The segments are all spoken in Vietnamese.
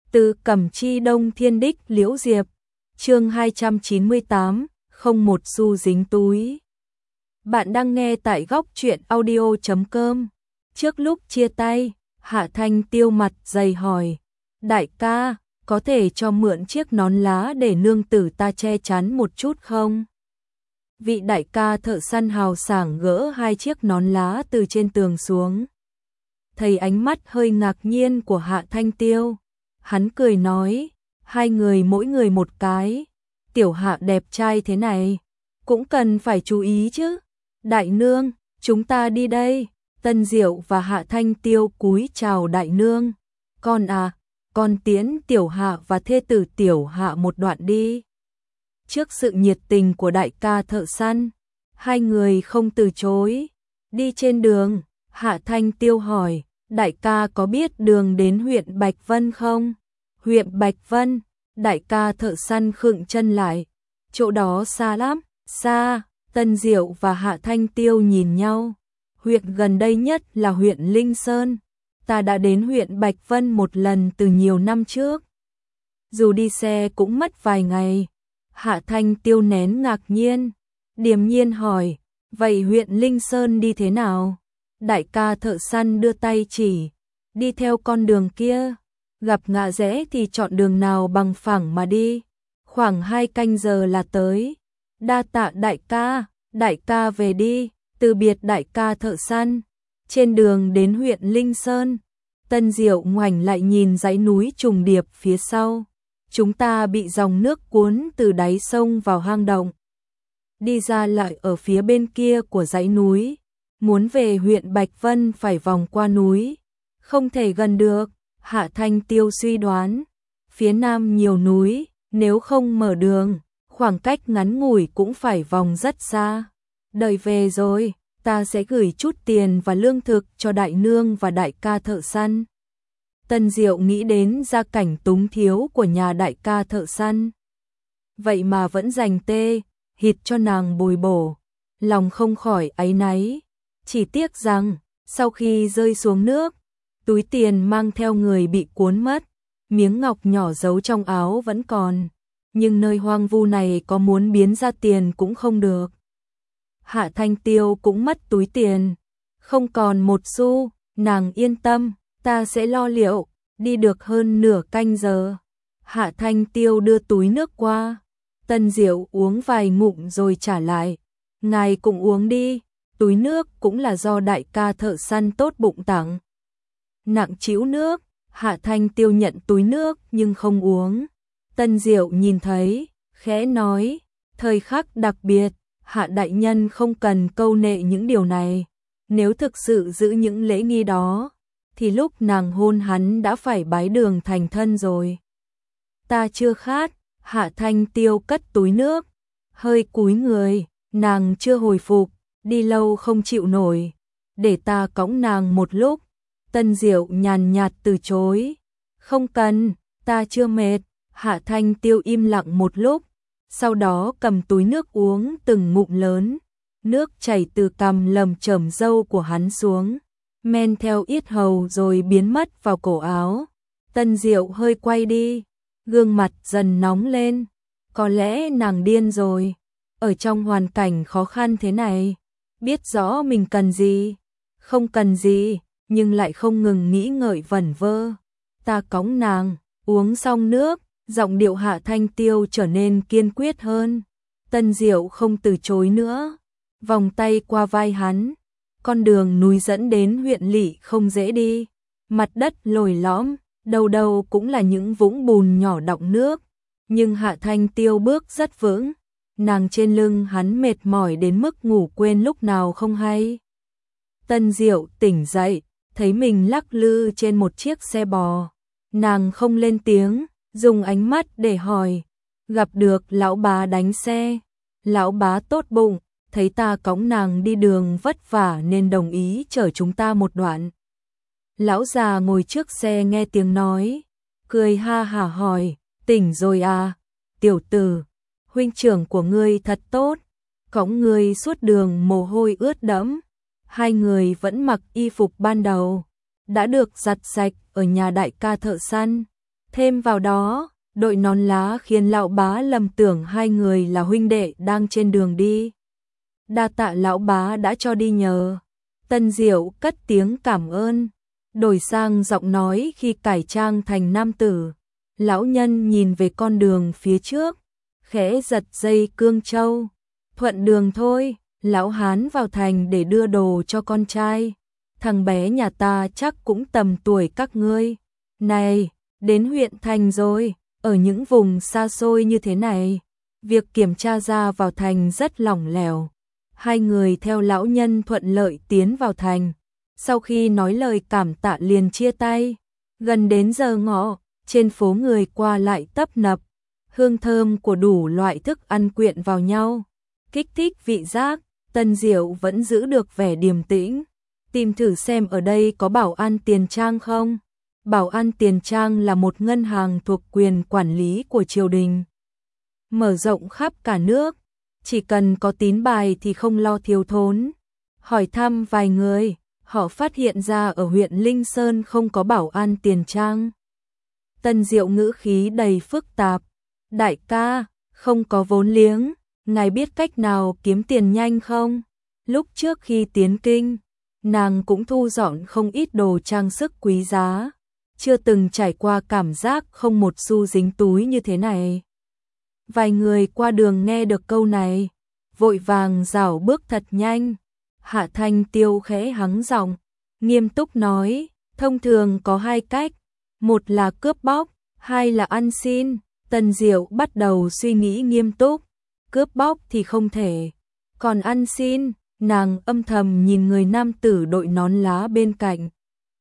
Từ Cẩm Chi Đông Thiên Đích Liễu Diệp, chương 298, không một xu dính túi. Bạn đang nghe tại góc truyện audio.com. Trước lúc chia tay, Hạ Thanh Tiêu mặt dày hỏi, đại ca, có thể cho mượn chiếc nón lá để nương tử ta che chắn một chút không? Vị đại ca thợ săn hào sảng gỡ hai chiếc nón lá từ trên tường xuống. Thấy ánh mắt hơi ngạc nhiên của Hạ Thanh Tiêu, hắn cười nói, hai người mỗi người một cái, tiểu Hạ đẹp trai thế này, cũng cần phải chú ý chứ. Đại nương, chúng ta đi đây. Tân Diệu và Hạ Thanh Tiêu cúi chào đại nương. Con à, con tiễn tiểu Hạ và thê tử tiểu Hạ một đoạn đi. Trước sự nhiệt tình của đại ca thợ săn, hai người không từ chối. Đi trên đường, Hạ Thanh Tiêu hỏi, đại ca có biết đường đến huyện Bạch Vân không? Huyện Bạch Vân, đại ca thợ săn khựng chân lại. Chỗ đó xa lắm, xa. Tân Diệu và Hạ Thanh Tiêu nhìn nhau. Huyện gần đây nhất là huyện Linh Sơn. Ta đã đến huyện Bạch Vân một lần từ nhiều năm trước. Dù đi xe cũng mất vài ngày. Hạ Thanh Tiêu nén ngạc nhiên, điềm nhiên hỏi, vậy huyện Linh Sơn đi thế nào? Đại ca thợ săn đưa tay chỉ, đi theo con đường kia, gặp ngã rẽ thì chọn đường nào bằng phẳng mà đi, khoảng 2 canh giờ là tới. Đa tạ đại ca về đi. Từ biệt đại ca thợ săn. Trên đường đến huyện Linh Sơn, Tân Diệu ngoảnh lại nhìn dãy núi trùng điệp phía sau. Chúng ta bị dòng nước cuốn từ đáy sông vào hang động. Đi ra lại ở phía bên kia của dãy núi. Muốn về huyện Bạch Vân phải vòng qua núi. Không thể gần được, Hạ Thanh Tiêu suy đoán. Phía nam nhiều núi, nếu không mở đường, khoảng cách ngắn ngủi cũng phải vòng rất xa. Đợi về rồi, ta sẽ gửi chút tiền và lương thực cho đại nương và đại ca thợ săn. Tân Diệu nghĩ đến gia cảnh túng thiếu của nhà đại ca thợ săn. Vậy mà vẫn dành tê, hịt cho nàng bồi bổ. Lòng không khỏi áy náy. Chỉ tiếc rằng, sau khi rơi xuống nước, túi tiền mang theo người bị cuốn mất. Miếng ngọc nhỏ giấu trong áo vẫn còn. Nhưng nơi hoang vu này có muốn biến ra tiền cũng không được. Hạ Thanh Tiêu cũng mất túi tiền. Không còn một xu, nàng yên tâm, ta sẽ lo liệu. Đi được hơn nửa canh giờ. Hạ Thanh Tiêu đưa túi nước qua. Tân Diệu uống vài ngụm rồi trả lại. Ngài cũng uống đi. Túi nước cũng là do đại ca thợ săn tốt bụng tặng. Nặng trĩu nước, Hạ Thanh Tiêu nhận túi nước nhưng không uống. Tân Diệu nhìn thấy, khẽ nói, thời khắc đặc biệt, Hạ đại nhân không cần câu nệ những điều này. Nếu thực sự giữ những lễ nghi đó, thì lúc nàng hôn hắn đã phải bái đường thành thân rồi. Ta chưa khát. Hạ Thanh Tiêu cất túi nước, hơi cúi người, nàng chưa hồi phục, đi lâu không chịu nổi, để ta cõng nàng một lúc. Tân Diệu nhàn nhạt từ chối, không cần, ta chưa mệt. Hạ Thanh Tiêu im lặng một lúc, sau đó cầm túi nước uống từng ngụm lớn, nước chảy từ cằm lầm chởm râu của hắn xuống, men theo yết hầu rồi biến mất vào cổ áo. Tân Diệu hơi quay đi, gương mặt dần nóng lên, có lẽ nàng điên rồi, ở trong hoàn cảnh khó khăn thế này, biết rõ mình cần gì, không cần gì, nhưng lại không ngừng nghĩ ngợi vẩn vơ. Ta cõng nàng, uống xong nước, giọng điệu Hạ Thanh Tiêu trở nên kiên quyết hơn. Tân Diệu không từ chối nữa, vòng tay qua vai hắn. Con đường núi dẫn đến huyện lỵ không dễ đi, mặt đất lồi lõm, đầu đầu cũng là những vũng bùn nhỏ đọng nước. Nhưng Hạ Thanh Tiêu bước rất vững, nàng trên lưng hắn mệt mỏi đến mức ngủ quên lúc nào không hay. Tân Diệu tỉnh dậy, thấy mình lắc lư trên một chiếc xe bò. Nàng không lên tiếng, dùng ánh mắt để hỏi, gặp được lão bá đánh xe. Lão bá tốt bụng, thấy ta cõng nàng đi đường vất vả nên đồng ý chở chúng ta một đoạn. Lão già ngồi trước xe nghe tiếng nói, cười ha hả hỏi, tỉnh rồi à, tiểu tử, huynh trưởng của ngươi thật tốt, cõng ngươi suốt đường mồ hôi ướt đẫm. Hai người vẫn mặc y phục ban đầu, đã được giặt sạch ở nhà đại ca thợ săn. Thêm vào đó, đội nón lá khiến lão bá lầm tưởng hai người là huynh đệ đang trên đường đi. Đa tạ lão bá đã cho đi nhờ. Tân Diệu cất tiếng cảm ơn, đổi sang giọng nói khi cải trang thành nam tử. Lão nhân nhìn về con đường phía trước, khẽ giật dây cương châu. Thuận đường thôi, lão hán vào thành để đưa đồ cho con trai. Thằng bé nhà ta chắc cũng tầm tuổi các ngươi. Này, đến huyện thành rồi, ở những vùng xa xôi như thế này, việc kiểm tra ra vào thành rất lỏng lẻo. Hai người theo lão nhân thuận lợi tiến vào thành. Sau khi nói lời cảm tạ liền chia tay. Gần đến giờ ngọ, trên phố người qua lại tấp nập. Hương thơm của đủ loại thức ăn quyện vào nhau, kích thích vị giác. Tân Diệu vẫn giữ được vẻ điềm tĩnh. Tìm thử xem ở đây có Bảo An Tiền Trang không? Bảo An Tiền Trang là một ngân hàng thuộc quyền quản lý của triều đình, mở rộng khắp cả nước. Chỉ cần có tín bài thì không lo thiếu thốn. Hỏi thăm vài người, họ phát hiện ra ở huyện Linh Sơn không có Bảo An Tiền Trang. Tân Diệu ngữ khí đầy phức tạp. Đại ca, không có vốn liếng, ngài biết cách nào kiếm tiền nhanh không? Lúc trước khi tiến kinh, nàng cũng thu dọn không ít đồ trang sức quý giá. Chưa từng trải qua cảm giác không một xu dính túi như thế này. Vài người qua đường nghe được câu này, vội vàng rảo bước thật nhanh. Hạ Thanh Tiêu khẽ hắng giọng, nghiêm túc nói, thông thường có hai cách, một là cướp bóc, hai là ăn xin. Tân Diệu bắt đầu suy nghĩ nghiêm túc, cướp bóc thì không thể, còn ăn xin, nàng âm thầm nhìn người nam tử đội nón lá bên cạnh.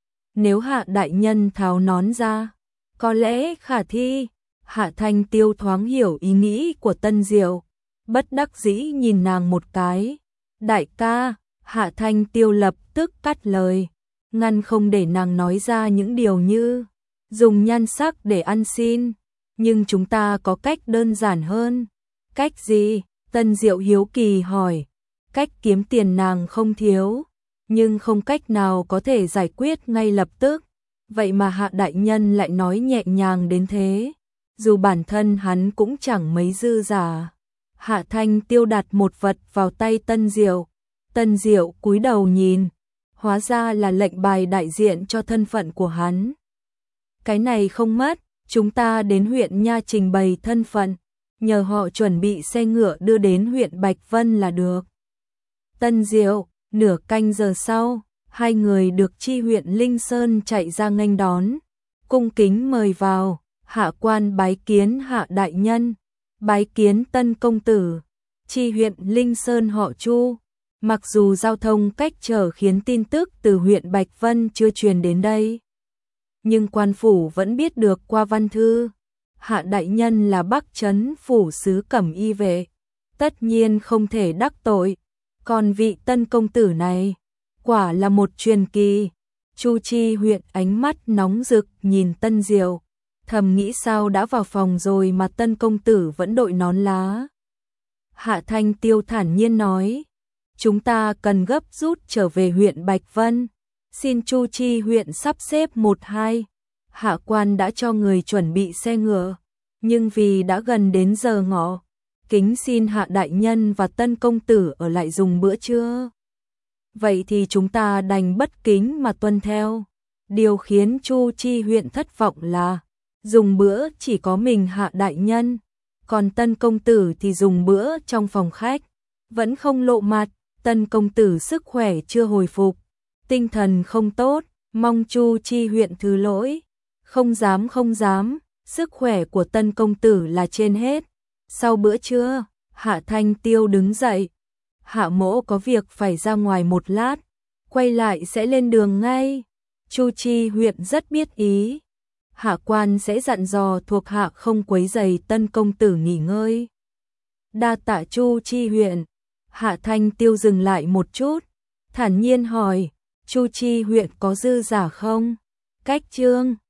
Nếu Hạ đại nhân tháo nón ra, có lẽ khả thi. Hạ Thanh Tiêu thoáng hiểu ý nghĩ của Tân Diệu, bất đắc dĩ nhìn nàng một cái. Đại ca, Hạ Thanh Tiêu lập tức cắt lời, ngăn không để nàng nói ra những điều như dùng nhan sắc để ăn xin. Nhưng chúng ta có cách đơn giản hơn. Cách gì? Tân Diệu hiếu kỳ hỏi. Cách kiếm tiền nàng không thiếu, nhưng không cách nào có thể giải quyết ngay lập tức. Vậy mà Hạ đại nhân lại nói nhẹ nhàng đến thế. Dù bản thân hắn cũng chẳng mấy dư giả. Hạ Thanh Tiêu đặt một vật vào tay Tân Diệu. Tân Diệu cúi đầu nhìn, hóa ra là lệnh bài đại diện cho thân phận của hắn. Cái này không mất, chúng ta đến huyện Nha trình bày thân phận, nhờ họ chuẩn bị xe ngựa đưa đến huyện Bạch Vân là được. Tân Diệu, nửa canh giờ sau, hai người được chi huyện Linh Sơn chạy ra nghênh đón, cung kính mời vào. Hạ quan bái kiến Hạ đại nhân, bái kiến Tân công tử. Chi huyện Linh Sơn họ Chu. Mặc dù giao thông cách trở khiến tin tức từ huyện Bạch Vân chưa truyền đến đây, nhưng quan phủ vẫn biết được qua văn thư. Hạ đại nhân là Bắc Trấn phủ sứ Cẩm Y vệ, tất nhiên không thể đắc tội. Còn vị Tân công tử này, quả là một truyền kỳ. Chu Chi huyện ánh mắt nóng rực nhìn Tân Diệu, thầm nghĩ sao đã vào phòng rồi mà Tân công tử vẫn đội nón lá. Hạ Thanh Tiêu thản nhiên nói, chúng ta cần gấp rút trở về huyện Bạch Vân, xin Chu Chi huyện sắp xếp 1-2. Hạ quan đã cho người chuẩn bị xe ngựa, nhưng vì đã gần đến giờ ngọ, kính xin Hạ đại nhân và Tân công tử ở lại dùng bữa trưa. Vậy thì chúng ta đành bất kính mà tuân theo. Điều khiến Chu Chi huyện thất vọng là dùng bữa chỉ có mình Hạ đại nhân, còn Tân công tử thì dùng bữa trong phòng khách, vẫn không lộ mặt. Tân công tử sức khỏe chưa hồi phục, tinh thần không tốt, mong Chu Chi huyện thứ lỗi. Không dám, sức khỏe của Tân công tử là trên hết. Sau bữa trưa, Hạ Thanh Tiêu đứng dậy. Hạ mỗ có việc phải ra ngoài một lát, quay lại sẽ lên đường ngay. Chu Chi huyện rất biết ý. Hạ quan sẽ dặn dò thuộc hạ không quấy rầy Tân công tử nghỉ ngơi. Đa tạ Chu Chi huyện. Hạ Thanh Tiêu dừng lại một chút, thản nhiên hỏi, Chu Chi huyện có dư giả không? Cách chương